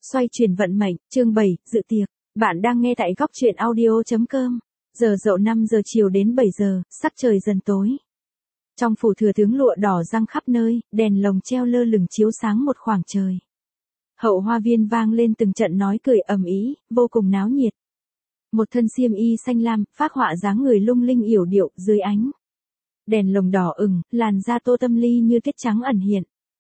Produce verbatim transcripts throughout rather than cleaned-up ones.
Xoay chuyển vận mệnh, chương bảy, dự tiệc. Bạn đang nghe tại góc truyện audio chấm com. Giờ dậu năm giờ chiều đến bảy giờ, sắc trời dần tối. Trong phủ thừa tướng lụa đỏ răng khắp nơi, đèn lồng treo lơ lửng chiếu sáng một khoảng trời. Hậu hoa viên vang lên từng trận nói cười ầm ĩ, vô cùng náo nhiệt. Một thân xiêm y xanh lam, phác họa dáng người lung linh yểu điệu dưới ánh đèn lồng đỏ ửng, làn da Tô Tâm Ly như tuyết trắng ẩn hiện.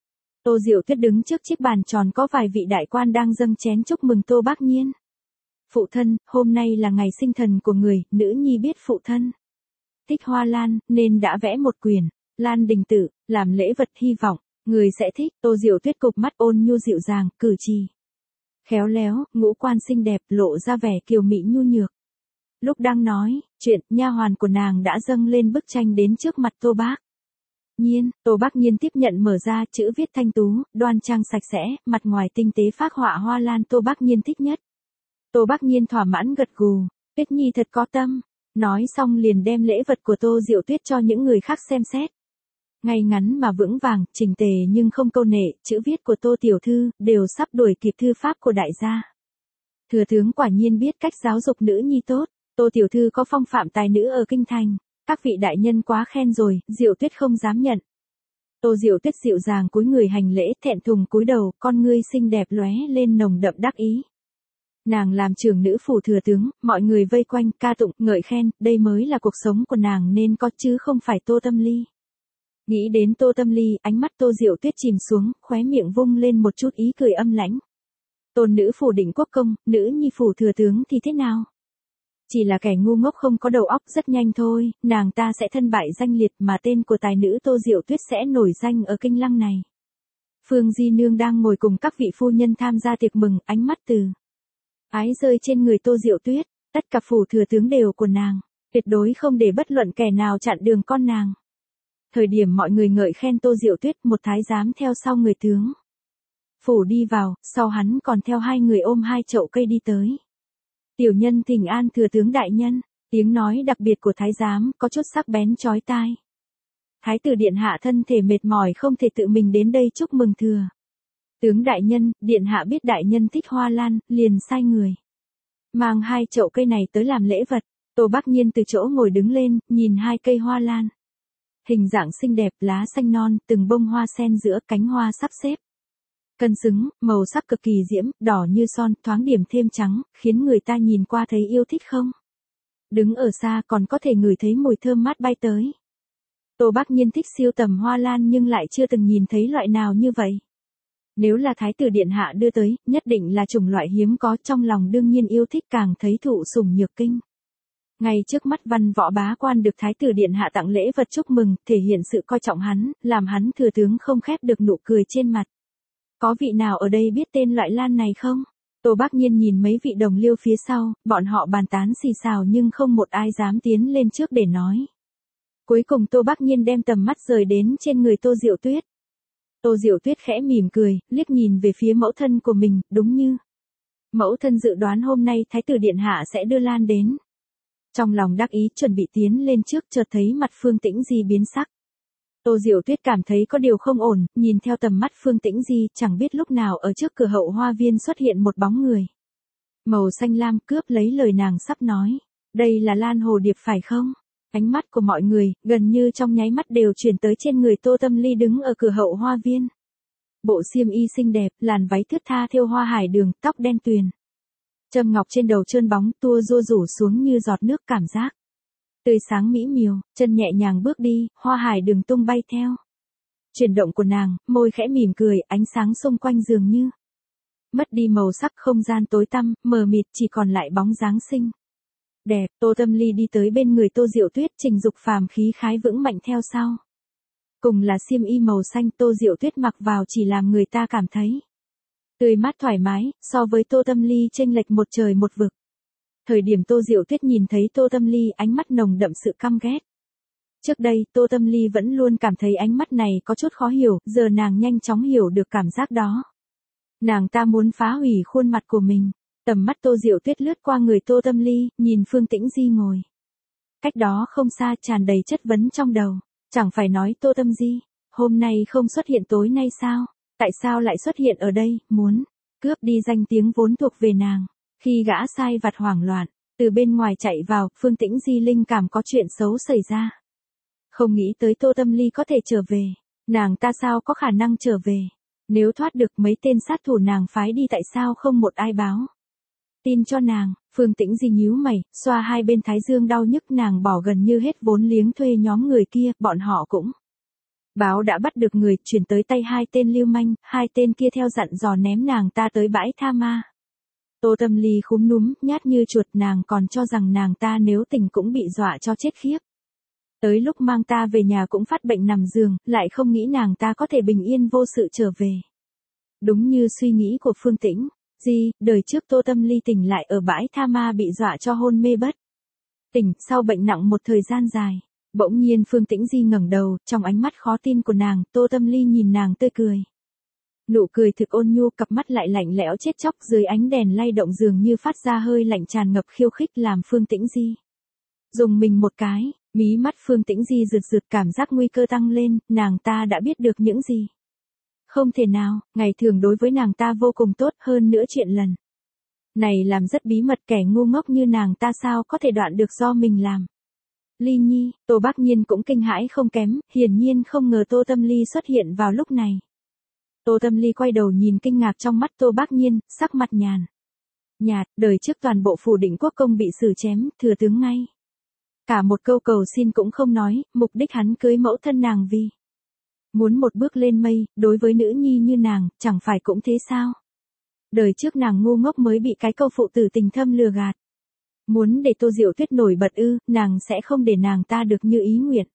Tô Diệu Tuyết đứng trước chiếc bàn tròn có vài vị đại quan đang dâng chén chúc mừng Tô Bác Nhiên. Phụ thân, hôm nay là ngày sinh thần của người, nữ nhi biết phụ thân thích hoa lan, nên đã vẽ một quyển Lan Đình Tự, làm lễ vật hy vọng người sẽ thích. Tô Diệu Tuyết cụp mắt ôn nhu dịu dàng, cử chỉ khéo léo, ngũ quan xinh đẹp, lộ ra vẻ kiều mị nhu nhược. Lúc đang nói chuyện, nha hoàn của nàng đã dâng lên bức tranh đến trước mặt Tô Bác Nhiên. Tô Bác Nhiên tiếp nhận mở ra, chữ viết thanh tú, đoan trang sạch sẽ, mặt ngoài tinh tế phác họa hoa lan Tô Bác Nhiên thích nhất. Tô Bác Nhiên thỏa mãn gật gù, Tuyết Nhi thật có tâm. Nói xong liền đem lễ vật của Tô Diệu Tuyết cho những người khác xem xét. Ngay ngắn mà vững vàng, chỉnh tề nhưng không câu nệ, chữ viết của Tô Tiểu Thư, đều sắp đuổi kịp thư pháp của đại gia. Thừa tướng quả nhiên biết cách giáo dục nữ nhi tốt, Tô Tiểu Thư có phong phạm tài nữ ở kinh thành. Các vị đại nhân quá khen rồi, Diệu Tuyết không dám nhận. Tô Diệu Tuyết dịu dàng cúi người hành lễ, thẹn thùng cúi đầu, con ngươi xinh đẹp lóe lên nồng đậm đắc ý. Nàng làm trưởng nữ phủ thừa tướng, mọi người vây quanh, ca tụng, ngợi khen, đây mới là cuộc sống của nàng nên có chứ không phải Tô Tâm Ly. Nghĩ đến Tô Tâm Ly, ánh mắt Tô Diệu Tuyết chìm xuống, khóe miệng vung lên một chút ý cười âm lãnh. Tôn nữ phủ định quốc công, nữ nhi phủ thừa tướng thì thế nào? Chỉ là kẻ ngu ngốc không có đầu óc, rất nhanh thôi, nàng ta sẽ thân bại danh liệt mà tên của tài nữ Tô Diệu Tuyết sẽ nổi danh ở kinh lăng này. Phương Di Nương đang ngồi cùng các vị phu nhân tham gia tiệc mừng, ánh mắt từ ái rơi trên người Tô Diệu Tuyết, tất cả phủ thừa tướng đều của nàng, tuyệt đối không để bất luận kẻ nào chặn đường con nàng. Thời điểm mọi người ngợi khen Tô Diệu Tuyết, một thái giám theo sau người tướng phủ đi vào, sau hắn còn theo hai người ôm hai chậu cây đi tới. Tiểu nhân thỉnh an thừa tướng đại nhân, tiếng nói đặc biệt của thái giám có chút sắc bén chói tai. Thái tử điện hạ thân thể mệt mỏi không thể tự mình đến đây chúc mừng thừa tướng đại nhân, điện hạ biết đại nhân thích hoa lan, liền sai người mang hai chậu cây này tới làm lễ vật. Tô Bác Nhiên từ chỗ ngồi đứng lên, nhìn hai cây hoa lan, hình dạng xinh đẹp, lá xanh non, từng bông hoa sen giữa cánh hoa sắp xếp cân xứng, màu sắc cực kỳ diễm, đỏ như son, thoáng điểm thêm trắng, khiến người ta nhìn qua thấy yêu thích không? Đứng ở xa còn có thể ngửi thấy mùi thơm mát bay tới. Tô Bác Nhiên thích siêu tầm hoa lan nhưng lại chưa từng nhìn thấy loại nào như vậy. Nếu là thái tử điện hạ đưa tới, nhất định là chủng loại hiếm có, trong lòng đương nhiên yêu thích, càng thấy thụ sủng nhược kinh. Ngay trước mắt văn võ bá quan được thái tử điện hạ tặng lễ vật chúc mừng, thể hiện sự coi trọng hắn, làm hắn thừa tướng không khép được nụ cười trên mặt. Có vị nào ở đây biết tên loại lan này không? Tô Bác Nhiên nhìn mấy vị đồng liêu phía sau, bọn họ bàn tán xì xào nhưng không một ai dám tiến lên trước để nói. Cuối cùng Tô Bác Nhiên đem tầm mắt rời đến trên người Tô Diệu Tuyết. Tô Diệu Tuyết khẽ mỉm cười, liếc nhìn về phía mẫu thân của mình, đúng như mẫu thân dự đoán hôm nay thái tử điện hạ sẽ đưa lan đến. Trong lòng đắc ý chuẩn bị tiến lên trước, chợt thấy mặt Phương Tĩnh Di biến sắc. Tô Diệu Tuyết cảm thấy có điều không ổn, nhìn theo tầm mắt Phương Tĩnh Di, chẳng biết lúc nào ở trước cửa hậu hoa viên xuất hiện một bóng người màu xanh lam, cướp lấy lời nàng sắp nói. Đây là Lan Hồ Điệp phải không? Ánh mắt của mọi người, gần như trong nháy mắt đều chuyển tới trên người Tô Tâm Ly đứng ở cửa hậu hoa viên. Bộ xiêm y xinh đẹp, làn váy thướt tha thêu hoa hải đường, tóc đen tuyền, châm ngọc trên đầu trơn bóng, tua rua rủ xuống như giọt nước, cảm giác tươi sáng mỹ miều, chân nhẹ nhàng bước đi, hoa hải đường tung bay theo chuyển động của nàng, môi khẽ mỉm cười, ánh sáng xung quanh dường như mất đi màu sắc, không gian tối tăm, mờ mịt, chỉ còn lại bóng dáng xinh đẹp. Tô Tâm Ly đi tới bên người Tô Diệu Tuyết, Trình Dục phàm khí khái vững mạnh theo sau. Cùng là xiêm y màu xanh, Tô Diệu Tuyết mặc vào chỉ làm người ta cảm thấy tươi mát thoải mái, so với Tô Tâm Ly chênh lệch một trời một vực. Thời điểm Tô Diệu Tuyết nhìn thấy Tô Tâm Ly, ánh mắt nồng đậm sự căm ghét. Trước đây, Tô Tâm Ly vẫn luôn cảm thấy ánh mắt này có chút khó hiểu, giờ nàng nhanh chóng hiểu được cảm giác đó. Nàng ta muốn phá hủy khuôn mặt của mình. Tầm mắt Tô Diệu Tuyết lướt qua người Tô Tâm Ly, nhìn Phương Tĩnh Di ngồi cách đó không xa, tràn đầy chất vấn trong đầu. Chẳng phải nói Tô Tâm Di hôm nay không xuất hiện tối nay sao? Tại sao lại xuất hiện ở đây? Muốn cướp đi danh tiếng vốn thuộc về nàng. Khi gã sai vặt hoảng loạn, từ bên ngoài chạy vào, Phương Tĩnh Di linh cảm có chuyện xấu xảy ra. Không nghĩ tới Tô Tâm Ly có thể trở về. Nàng ta sao có khả năng trở về? Nếu thoát được mấy tên sát thủ nàng phái đi tại sao không một ai báo tin cho nàng? Phương Tĩnh Di nhíu mày, xoa hai bên thái dương đau nhức, nàng bỏ gần như hết vốn liếng thuê nhóm người kia, bọn họ cũng báo đã bắt được người, chuyển tới tay hai tên lưu manh, hai tên kia theo dặn dò ném nàng ta tới bãi tha ma. Tô Tâm Ly khúm núm, nhát như chuột, nàng còn cho rằng nàng ta nếu tỉnh cũng bị dọa cho chết khiếp. Tới lúc mang ta về nhà cũng phát bệnh nằm giường, lại không nghĩ nàng ta có thể bình yên vô sự trở về. Đúng như suy nghĩ của Phương Tĩnh Di, đời trước Tô Tâm Ly tỉnh lại ở bãi tha ma bị dọa cho hôn mê bất tỉnh, sau bệnh nặng một thời gian dài. Bỗng nhiên Phương Tĩnh Di ngẩng đầu, trong ánh mắt khó tin của nàng, Tô Tâm Ly nhìn nàng tươi cười. Nụ cười thực ôn nhu, cặp mắt lại lạnh lẽo chết chóc, dưới ánh đèn lay động dường như phát ra hơi lạnh tràn ngập khiêu khích, làm Phương Tĩnh Di dùng mình một cái, mí mắt Phương Tĩnh Di rượt rượt, cảm giác nguy cơ tăng lên, nàng ta đã biết được những gì. Không thể nào, ngày thường đối với nàng ta vô cùng tốt, hơn nữa chuyện lần này làm rất bí mật, kẻ ngu ngốc như nàng ta sao có thể đoạn được do mình làm. Ly Nhi, Tô Bác Nhiên cũng kinh hãi không kém, hiển nhiên không ngờ Tô Tâm Ly xuất hiện vào lúc này. Tô Tâm Ly quay đầu nhìn kinh ngạc trong mắt Tô Bác Nhiên, sắc mặt nhàn nhạt, đời trước toàn bộ phủ Định Quốc công bị xử chém, thừa tướng ngay cả một câu cầu xin cũng không nói, mục đích hắn cưới mẫu thân nàng vì muốn một bước lên mây, đối với nữ nhi như nàng, chẳng phải cũng thế sao? Đời trước nàng ngu ngốc mới bị cái câu phụ tử tình thâm lừa gạt. Muốn để Tô Diệu Tuyết nổi bật ư, nàng sẽ không để nàng ta được như ý nguyện.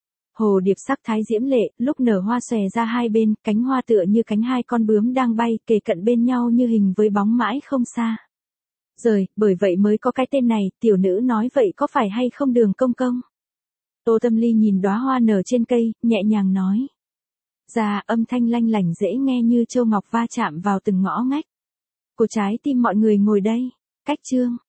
Hồ điệp sắc thái diễm lệ, lúc nở hoa xòe ra hai bên, cánh hoa tựa như cánh hai con bướm đang bay, kề cận bên nhau như hình với bóng mãi không xa. Rời, bởi vậy mới có cái tên này, tiểu nữ nói vậy có phải hay không Đường công công? Tô Tâm Ly nhìn đóa hoa nở trên cây, nhẹ nhàng nói. Ra âm thanh lanh lảnh dễ nghe như châu ngọc va chạm vào từng ngõ ngách của trái tim mọi người ngồi đây. Cách chương